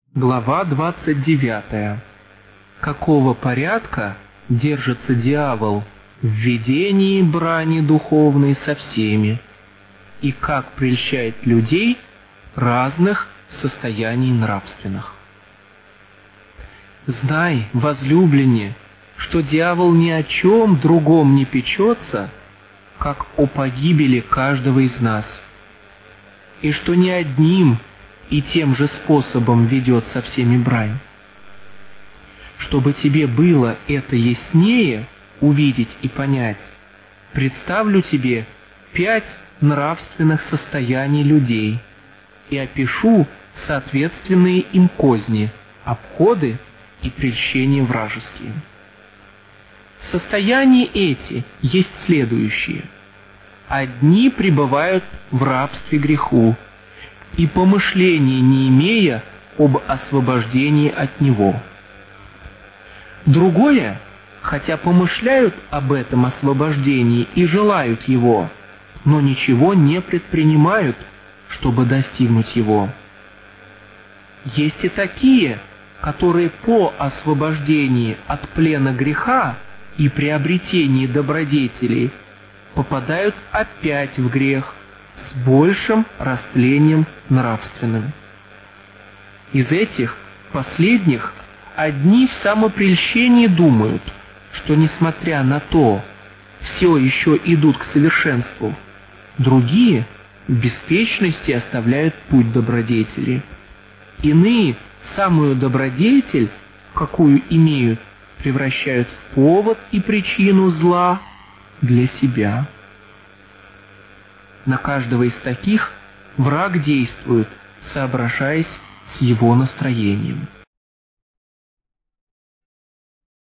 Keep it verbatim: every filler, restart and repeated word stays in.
Глава двадцать девятая. Какого порядка держится дьявол в ведении брани духовной со всеми, и как прельщает людей разных состояний нравственных. Знай, возлюбленне, что дьявол ни о чем другом не печется, как о погибели каждого из нас, и что ни одним и тем же способом ведет со всеми брань. Чтобы тебе было это яснее увидеть и понять, представлю тебе пять нравственных состояний людей и опишу соответственные им козни, обходы и прельщения вражеские. Состояния эти есть следующие. Одни пребывают в рабстве греху, и помышления не имея об освобождении от него. Другое, хотя помышляют об этом освобождении и желают его, но ничего не предпринимают, чтобы достигнуть его. Есть и такие, которые по освобождении от плена греха и приобретении добродетелей попадают опять в грех с большим растлением нравственным. Из этих последних одни в самопрельщении думают, что, несмотря на то, все еще идут к совершенству, другие в беспечности оставляют путь добродетели. Иные самую добродетель, какую имеют, превращают в повод и причину зла для себя. На каждого из таких враг действует, соображаясь с его настроением.